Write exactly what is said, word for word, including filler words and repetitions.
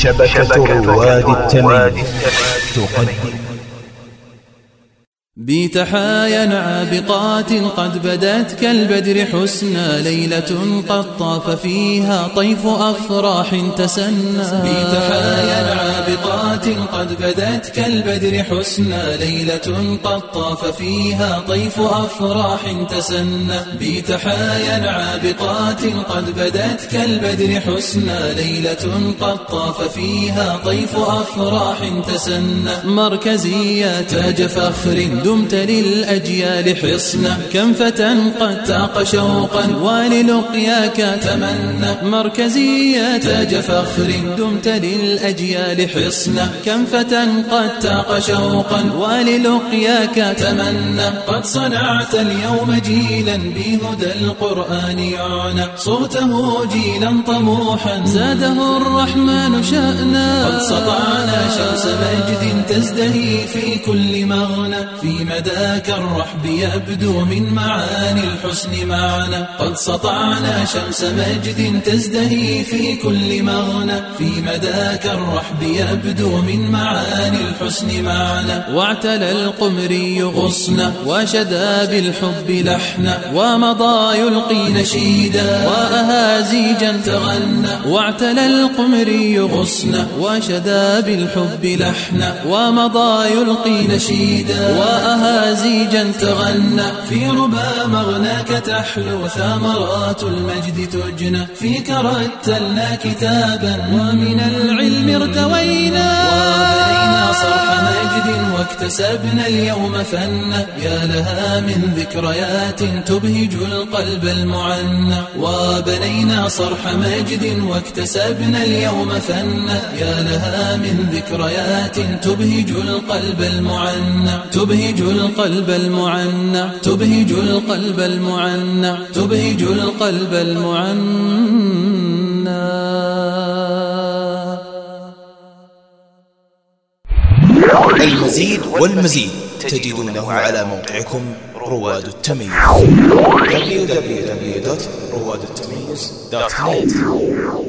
شبكة رواد التمييز تقدم بتحايا عابقات قد بدت كالبدر حسنا، ليلة قد طاف فيها طيف أفراح تسنى. بتحايا عابقات قد بدت كالبدر حسنا، ليلة قد طاف فيها طيف أفراح تسنى. بتحايا عابقات قد بدت كالبدر حسنا، ليلة قد طاف فيها طيف أفراح تسنى. مركزية تاج فخر دمت للأجيال حصنا، كم فتى قد تاق شوقا وللقياك تمنى. مركزية تاج فخر دمت للأجيال حصنا، كم فتى قد تاق شوقا وللقياك تمنى. قد صنعت اليوم جيلا بهدى القرآن يعنى، صوته جيلا طموحا زاده الرحمن شأنا. قد سطعنا شمس مجد تزدهي في كل مغنى، في مداك الرحب يبدو من معاني الحسن معنا. قد سطعنا شمس مجد تزدهي في كل مغنى، في مداك الرحب يبدو من معاني الحسن معنا. واعتلى القمري غصنا وشدا بالحب لحنا، ومضى يلقي نشيدا وأهازيجا تغنى. واعتلى القمري غصنا وشدا بالحب لحنا، ومضى يلقي نشيدا وأهازيجا تغنى. في ربا مغناك تحلو ثمرات المجد تجنى، فيك رتلنا كتابا ومن العلم ارتوينا. وبنينا صرح مجد واكتسبنا اليوم فنا، يا لها من ذكريات تبهج القلب المعنى. وبنينا صرح مجد واكتسبنا اليوم فنا، يا لها من ذكريات تبهج القلب المعنى. تبهج القلب المعنى، تبهج القلب المعنى، تبهج القلب المعنى. المزيد والمزيد تجدونه على موقعكم رواد التمييز دبليو دبليو دبليو دوت رواد التمييز دوت نت.